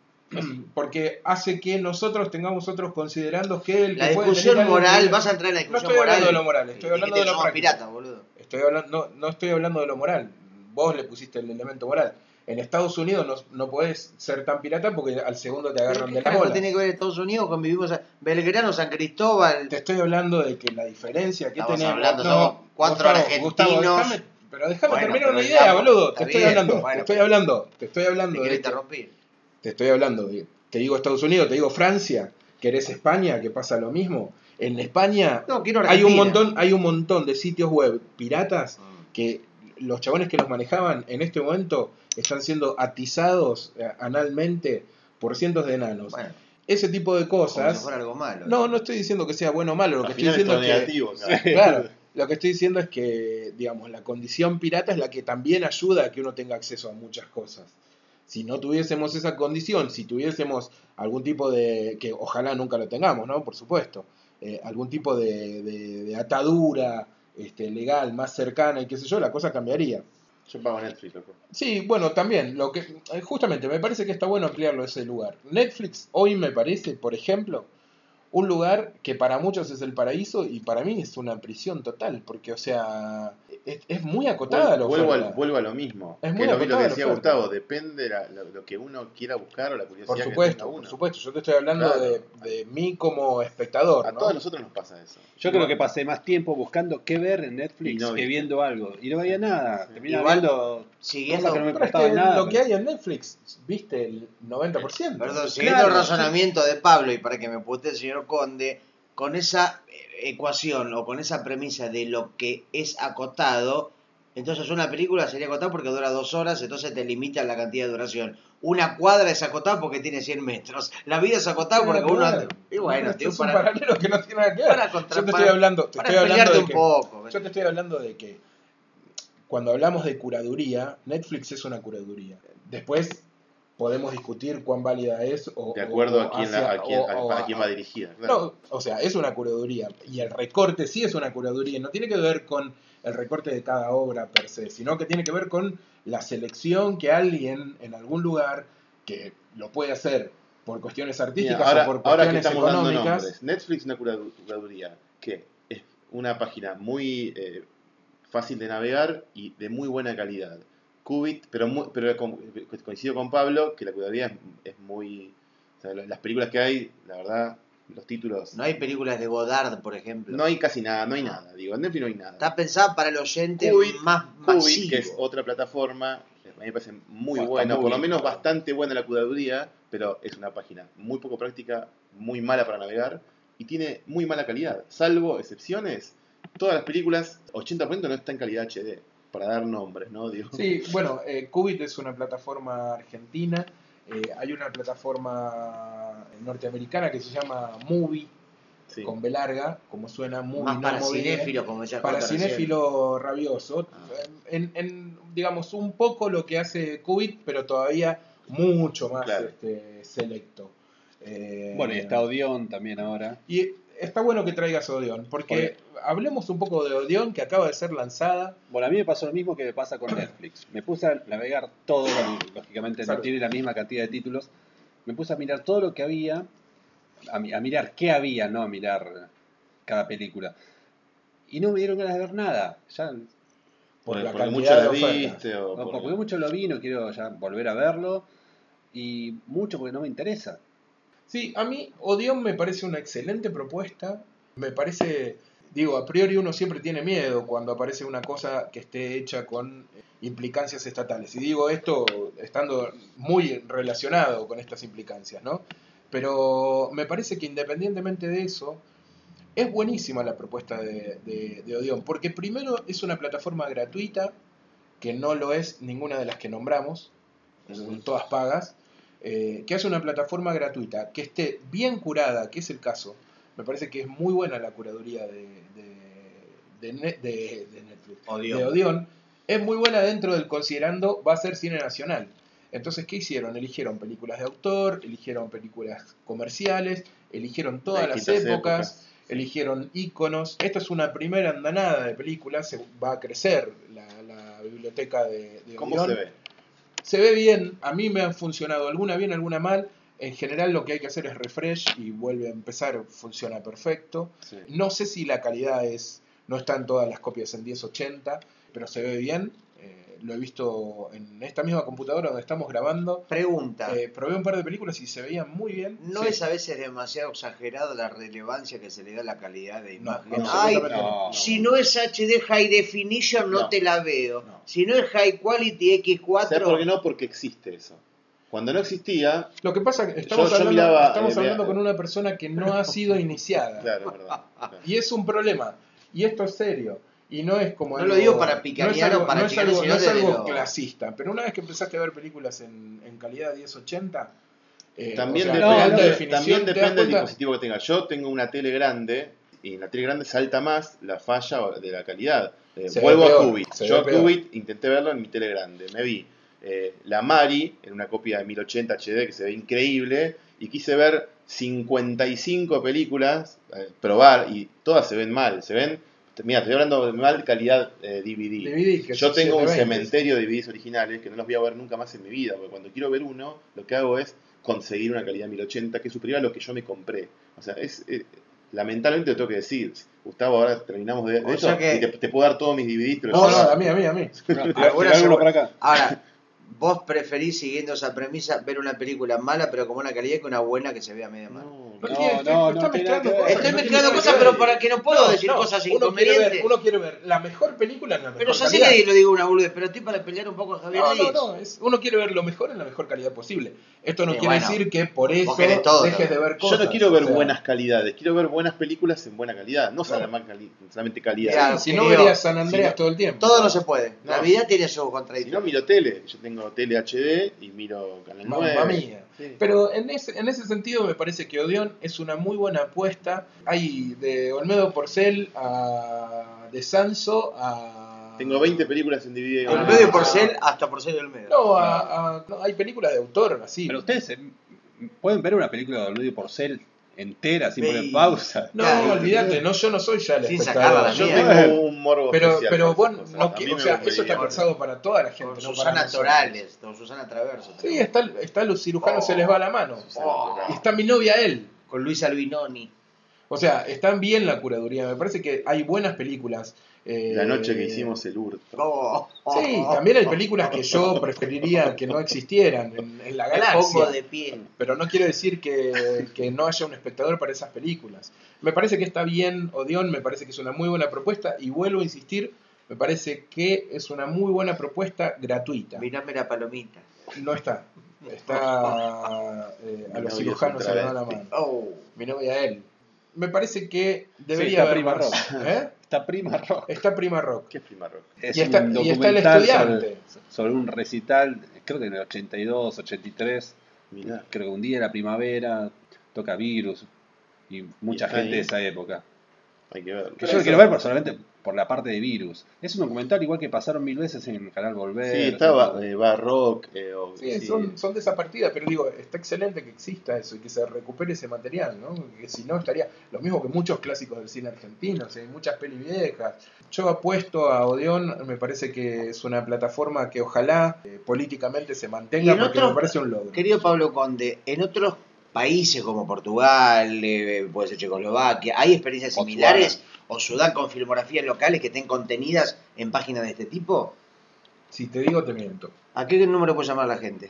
porque hace que nosotros tengamos otros considerandos que el La que puede discusión tener algo moral, que- vas a entrar en la No discusión estoy moral. hablando de lo moral, estoy hablando Dijiste de que lo somos práctico. piratas, boludo. Estoy hablando, no estoy hablando de lo moral. Vos le pusiste el elemento moral. En Estados Unidos no podés ser tan pirata porque al segundo te agarran ¿Qué de la carajo bola. tiene que ver Estados Unidos con vivimos a Belgrano, San Cristóbal? Te estoy hablando de que la diferencia que Estamos tenemos... hablando, somos cuatro argentinos. Déjame Bueno, terminar pero una idea, digamos, boludo. está Te estoy bien, hablando, bueno, te estoy pero- hablando Te de quiero que- interrumpir. te estoy hablando de, te digo Estados Unidos, te digo Francia, querés España, que pasa lo mismo. En España No, quiero hay un Argentina. montón de sitios web piratas que los chabones que los manejaban en este momento están siendo atizados analmente por cientos de enanos. Bueno, Ese tipo de como si cosas. fuera algo malo. No estoy diciendo que sea bueno o malo, lo que Al estoy final es diciendo todo es que negativo. claro. claro, lo que estoy diciendo es que, digamos, la condición pirata es la que también ayuda a que uno tenga acceso a muchas cosas. Si no tuviésemos esa condición, si tuviésemos algún tipo de, que ojalá nunca lo tengamos, ¿no? Por supuesto, algún tipo de atadura legal más cercana y qué sé yo, la cosa cambiaría. Yo pago Netflix, loco. Sí, bueno, también, lo que justamente me parece que está bueno ampliarlo a ese lugar. Netflix hoy me parece, por ejemplo, un lugar que para muchos es el paraíso y para mí es una prisión total, porque, o sea, es muy acotada la oferta. Vuelvo a lo mismo. Es que muy lo acotada que la decía oferta. Gustavo, depende lo que uno quiera buscar o la curiosidad Por que supuesto, tenga uno. por supuesto. Yo te estoy hablando Claro. de mí como espectador, A ¿no? todos nosotros nos pasa eso. Yo creo que pasé más tiempo buscando qué ver en Y Netflix no que viste. viendo algo. Y no veía nada. Sí. Terminaba Igual, viendo Siguiendo, cosas que no me Pero es importaban que nada. lo que hay en Netflix, viste, el 90%. perdón, siguiendo Claro, el razonamiento de Pablo y para que me putee el señor Conde, con esa ecuación o con esa premisa de lo que es acotado, Entonces una película sería acotada porque dura 2 horas, entonces te limitan la cantidad de duración. Una cuadra es acotada porque tiene 100 metros. La vida es acotada porque uno... Y bueno, este tío, es un paralelo que no tiene nada que ver. para Yo te estoy hablando, pelearte de un que, poco. yo te estoy hablando de que cuando hablamos de curaduría, Netflix es una curaduría. Después podemos discutir cuán válida es o De acuerdo a quién, hacia- a quién, o- a quién va dirigida. Claro. No, o sea, es una curaduría. Y el recorte sí es una curaduría. No tiene que ver con el recorte de cada obra per se, sino que tiene que ver con la selección que alguien en algún lugar, que lo puede hacer por cuestiones artísticas Mira, o por ahora que cuestiones estamos dando económicas. nombres, Netflix es una curaduría que es una página muy fácil de navegar y de muy buena calidad. Qubit, pero coincido con Pablo que la curaduría es muy... O sea, las películas que hay, la verdad, los títulos... No hay películas de Godard, por ejemplo. No hay casi nada, no hay nada. Digo, en Netflix no hay nada. Está pensada para el oyente más Qubit, masivo. que es otra plataforma, a mí me parece muy Está buena, muy por lo bien, menos claro. bastante buena la curaduría, pero es una página muy poco práctica, muy mala para navegar y tiene muy mala calidad. Salvo excepciones, todas las películas, 80% no está en calidad HD, para dar nombres, ¿no? Digo, Sí, bueno, Qubit es una plataforma argentina. Hay una plataforma norteamericana que se llama Movie, sí. con B larga, como suena, Movie, Más no para Movie. cinéfilos, como decía Para Jota recién. cinéfilo rabioso. Digamos, un poco lo que hace Qubit, pero todavía mucho más Claro. selecto. Bueno, y está Odeon también ahora. Y está bueno que traigas Odeon, porque hablemos un poco de Odeon, que acaba de ser lanzada. Bueno, a mí me pasó lo mismo que me pasa con Netflix. Me puse a navegar todo, lógicamente no Salud. tiene la misma cantidad de títulos. Me puse a mirar todo lo que había, a mirar qué había, no a mirar cada película. Y no me dieron ganas de ver nada. Ya, Por la porque cantidad mucho de la ofertas. viste o no, por- porque mucho lo vi, no quiero ya volver a verlo. Y mucho porque no me interesa. Sí, a mí Odeon me parece una excelente propuesta. Me parece, digo, a priori uno siempre tiene miedo cuando aparece una cosa que esté hecha con implicancias estatales. Y digo esto estando muy relacionado con estas implicancias, ¿no? Pero me parece que independientemente de eso, es buenísima la propuesta de Odeon, porque primero es una plataforma gratuita, que no lo es ninguna de las que nombramos, son todas pagas, que hace una plataforma gratuita, que esté bien curada, que es el caso. Me parece que es muy buena la curaduría de Netflix, Odeon. de Odeon. Es muy buena dentro del considerando va a ser cine nacional. Entonces, ¿qué hicieron? Eligieron películas de autor, eligieron películas comerciales, eligieron todas de las distintas épocas, eligieron íconos. Esta es una primera andanada de películas, se va a crecer la biblioteca de ¿Cómo Odeon. se ve? Se ve bien, a mí me han funcionado alguna bien, alguna mal. En general lo que hay que hacer es refresh y vuelve a empezar, funciona perfecto. Sí. No sé si la calidad no están todas las copias en 1080, pero se ve bien. Lo he visto en esta misma computadora donde estamos grabando. Pregunta. Probé un par de películas y se veían muy bien. ¿No Sí. es a veces demasiado exagerado la relevancia que se le da a la calidad de No, imagen? no, Ay, absolutamente no. si no es HD High Definition no, No. te la veo. No. Si no es High Quality X4... ¿Sabes por qué no? Porque existe eso. Cuando no existía, Lo que pasa es que estamos Yo hablando, miraba, hablando con una persona que no ha sido iniciada. claro, es verdad. Claro. Y es un problema. Y esto es serio. Y no es como No algo, lo digo para picanear o para no es chicanear, algo, sino no es desde algo lo- clasista. Pero una vez que empezaste a ver películas en calidad 1080, También o sea, depende, con alta definición, también ¿te das depende del cuenta? dispositivo que tenga. Yo tengo una tele grande y en la tele grande salta más la falla de la calidad. Se Vuelvo ve a peor, Qubit. se Yo ve a peor. Qubit intenté verlo en mi tele grande. Me vi la Mari en una copia de 1080 HD que se ve increíble y quise ver 55 películas, probar y todas se ven mal. Se ven, mira, estoy hablando de mal calidad DVD. DVD, que Yo son tengo un 720. cementerio de DVDs originales que no los voy a ver nunca más en mi vida, porque cuando quiero ver uno, lo que hago es conseguir una calidad 1080 que es superior a lo que yo me compré. O sea, lamentablemente lo tengo que decir. Gustavo, ahora terminamos de O esto sea que- y te puedo dar todos mis DVDs. Te los No, llevas. a mí. ¿Tirar Alguna alguno segura- para acá? Ahora, vos preferís, siguiendo esa premisa, ver una película mala pero con buena calidad que una buena que se vea medio mal. No tiene- está mezclando cosas. Estoy no mezclando tiene cosas, que pero ver. para que no puedo decir cosas inconvenientes. Uno quiere ver la mejor película en la mejor Pero ya sé calidad. que lo digo una boludez, pero estoy para pelear un poco a Javier Díaz. Uno quiere ver lo mejor en la mejor calidad posible. Esto no quiere bueno, decir que por eso vos querés todo, dejes ¿no? de ver Yo cosas. no quiero ver o sea, buenas calidades, quiero ver buenas películas en buena calidad, no Claro. solamente calidad. Mirá, Si no querido, verías San Andreas si no- todo el tiempo. Todo no se puede. La No. vida tiene sus Si no, contradicciones. miro tele. Yo tengo tele HD y miro Canal 9. Mamma mía. Sí. Pero en ese sentido me parece que Odeón es una muy buena apuesta. Hay de Olmedo Porcel a De Sanso a... Tengo 20 películas en DVD. Olmedo y Porcel, hasta Porcel y Olmedo. No, hay películas de autor así. Pero ustedes pueden ver una película de Olmedo Porcel entera sin poner Sí. pausa. No, Claro, olvídate, yo no soy ya el Sin espectador. sacarla, Yo mierda. tengo un morbo Pero especial por bueno, esas no cosas. A que- mí o me sea, gustaría. eso está pensado para toda la gente, Con no Susana para nosotros. Torales, con Susana Traverso. Sí, está los cirujanos se les va la mano. Oh. Y está mi novia él. Con Luis Albinoni. O sea, están bien la curaduría. Me parece que hay buenas películas. La noche que hicimos el hurto. Oh. Sí, también hay películas que yo preferiría que no existieran en la Me pongo galaxia. de pie. Pero no quiere decir que no haya un espectador para esas películas. Me parece que está bien Odeón, me parece que es una muy buena propuesta y vuelvo a insistir, me parece que es una muy buena propuesta gratuita. Mirame la palomita. No está. Está a los novia cirujanos es se un le da la travesti. mano. Oh. Mi novia a él. Me parece que Sí, debería está haber Prima más. Rock. ¿Eh? Está Prima Rock. Está Prima Rock. ¿Qué es Prima Rock? Es Y está- un y está el documental estudiante. sobre un recital, creo que en el 82, 83, Mirá. creo que un día de la primavera, toca Virus y mucha está gente de ahí. esa época. Hay que verlo. Que yo lo quiero ver personalmente por la parte de Virus. Es un documental igual que pasaron 1000 veces en el canal Volver. Sí, o estaba sea, Barrock. Sí, son de esa partida, pero digo, está excelente que exista eso y que se recupere ese material, ¿no? Que si no estaría lo mismo que muchos clásicos del cine argentino, o sea, hay muchas pelis viejas. Yo apuesto a Odeón, me parece que es una plataforma que ojalá políticamente se Y mantenga en porque otros- me parece un logro. Querido Pablo Conde, en otros países como Portugal, puede ser Checoslovaquia, ¿hay experiencias Botswana. similares o Sudán con filmografías locales que estén contenidas en páginas de este tipo? Si te digo, te miento. ¿A qué número puede llamar la gente?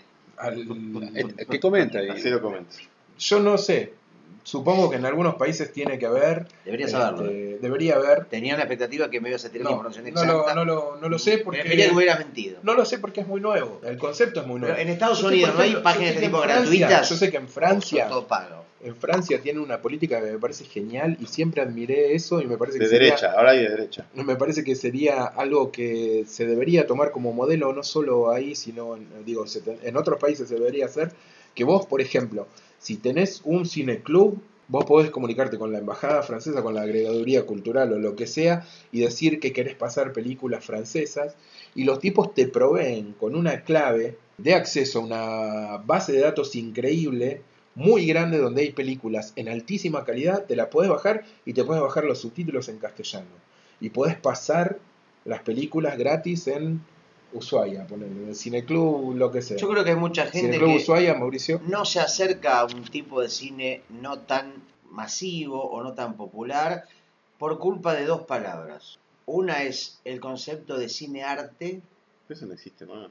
¿Qué comenta ahí? Así lo comento. Yo no sé. Supongo que en algunos países tiene que haber. Debería saberlo. Debería haber. Tenía una expectativa que me ibas a tirar la No, información no exacta. no lo sé porque. Preferiría que me hubieras mentido. No lo sé porque es muy nuevo. El concepto es muy nuevo. Pero en Estados Yo sé, Unidos por no hay ejemplo, páginas yo de sé este que tipo en Francia- gratuitas. Yo sé que en Francia, Todo pago. tiene una política que me parece genial y siempre admiré eso y me parece que De sería, derecha, ahora hay de derecha. me parece que sería algo que se debería tomar como modelo no solo ahí, sino en otros países se debería hacer. Que vos, por ejemplo, si tenés un cineclub, vos podés comunicarte con la embajada francesa, con la agregaduría cultural o lo que sea, y decir que querés pasar películas francesas, y los tipos te proveen con una clave de acceso a una base de datos increíble, muy grande, donde hay películas en altísima calidad, te la podés bajar y te podés bajar los subtítulos en castellano. Y podés pasar las películas gratis en Ushuaia, ponele, en el cineclub, lo que sea. Yo creo que hay mucha gente Cineclub que Ushuaia, Mauricio. no se acerca a un tipo de cine no tan masivo o no tan popular por culpa de dos palabras. Una es el concepto de cine-arte Eso no existe más.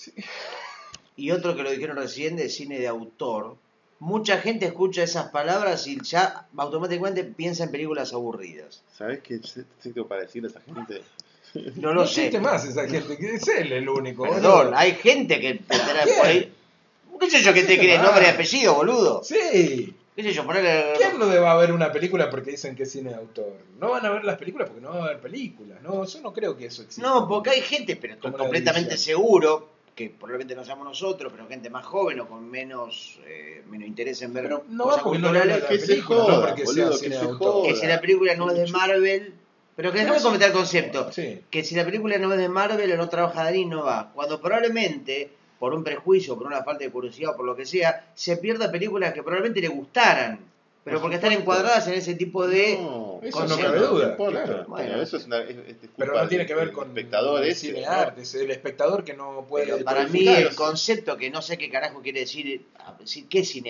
y otro que lo dijeron recién de cine de autor. Mucha gente escucha esas palabras y ya automáticamente piensa en películas aburridas. ¿Sabés qué tengo para decirle a esa gente? No lo No sé. existe más esa gente, que es él el único. Perdón, boludo. hay gente que tendrá ¿Quién? por ahí. ¿Qué sé yo que te ¿Quién crees? más? Nombre y apellido, boludo. Sí. ¿Qué sé yo? Ponerle. ¿Quién no va a ver una película porque dicen que es cine de autor? No van a ver las películas porque no va a haber películas. No, yo no creo que eso exista. No, porque hay gente, pero estoy Como una completamente división. seguro, que probablemente no seamos nosotros, pero gente más joven o con menos interés en ver Pero no cosas va porque no le culturales. la Que se película, joda, no porque boludo, sea que cine de se autor. joda. Que si la película no es de Marvel, pero que déjame comentar el concepto. Sí. Que si la película no es de Marvel o no trabaja Darín, no va. Cuando probablemente, por un prejuicio, por una falta de curiosidad o por lo que sea, se pierda películas que probablemente le gustaran, pero Por porque están supuesto. encuadradas en ese tipo de... No, Eso no concepto, cabe duda, no importa. claro. Bueno. Eso es culpa Pero no tiene que ver del con espectador el ese, cine ¿no? arte, es el espectador que no puede. Pero para mí codificar. el concepto, que no sé qué carajo quiere decir, ¿qué es cinearte?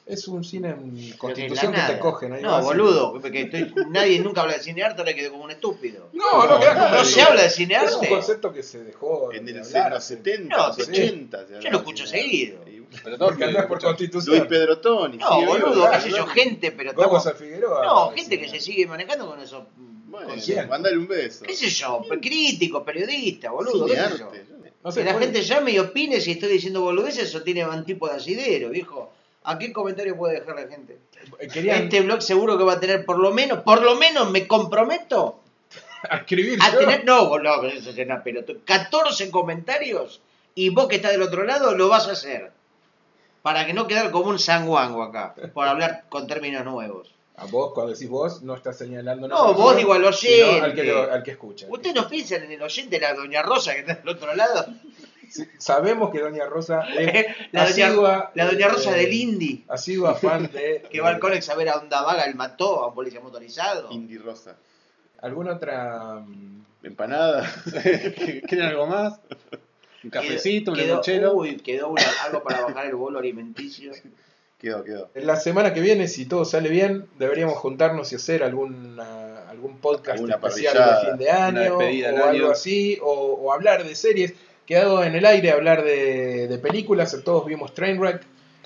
Es un cine en Pero Constitución de la que te nada. cogen. Ahí No, vas y- boludo, nadie nunca habla de cinearte, ahora quedo como un estúpido. No, queda como No se habla de cinearte. Es un concepto que se dejó En de los hablar. 70, No, los sí. 80. Yo lo escucho seguido. Pero no, Porque andás por escucha, Constitución. Luis Pedrotoni. No, sigue vivo, boludo, ¿verdad? qué sé yo, gente, pero Gogos estamos... a Figueroa. No, gente que se sigue manejando con eso. Bueno, ¿Quién? mandale un beso. ¿Qué sé yo? Crítico, periodista, boludo, qué sé yo. Cinearte. No sé, Que la puede- gente llame y opine si estoy diciendo boludeces o tiene un tipo de asidero, viejo. ¿A qué comentario puede dejar la gente? querían Este blog seguro que va a tener por lo menos me comprometo escribir a yo. tener, no, pero eso es una pelota, 14 comentarios y vos que estás del otro lado lo vas a hacer. Para que no quedar como un sanguango acá, por hablar con términos nuevos. A vos, cuando decís vos, no estás señalando a una No, persona, vos digo al sino oyente. al que escucha. ¿Ustedes no piensan en el oyente, la doña Rosa que está del otro lado? Sí, sabemos que Doña Rosa es La asidua, doña Rosa del Indy, asidua fan de... que va al Conex a ver a Onda Vaga, él mató a un policía motorizado. Indy Rosa. ¿Alguna otra...? Empanada. ¿Quieren algo más? Un cafecito, un limonchelo. Uy, quedó algo para bajar el bolo alimenticio. Quedó. La semana que viene, si todo sale bien, deberíamos juntarnos y hacer algún podcast Alguna especial parrillada, de fin de una año despedida en o algo año. así, o hablar de series. Quedado en el aire hablar de películas. Todos vimos Trainwreck,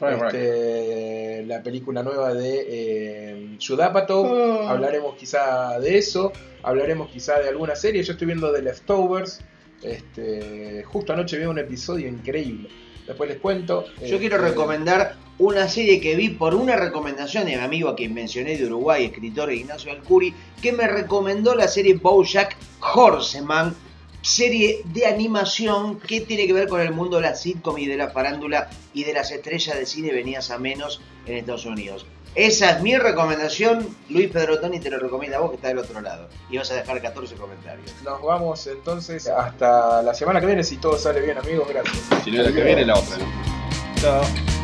la película nueva de Judd Apatow. Hablaremos quizá de eso, hablaremos quizá de alguna serie. Yo estoy viendo The Leftovers. Justo anoche vi un episodio increíble. Después les cuento. Yo quiero recomendar una serie que vi por una recomendación de mi amigo a quien mencioné de Uruguay, escritor Ignacio Alcuri, que me recomendó la serie BoJack Horseman, serie de animación que tiene que ver con el mundo de la sitcom y de la farándula y de las estrellas de cine venidas a menos en Estados Unidos. Esa es mi recomendación. Luis Pedrotoni te lo recomienda a vos que está del otro lado. Y vas a dejar 14 comentarios. Nos vamos entonces hasta la semana que viene, si todo sale bien, amigos. Gracias. Si no es la que viene, la otra, ¿no? Chao.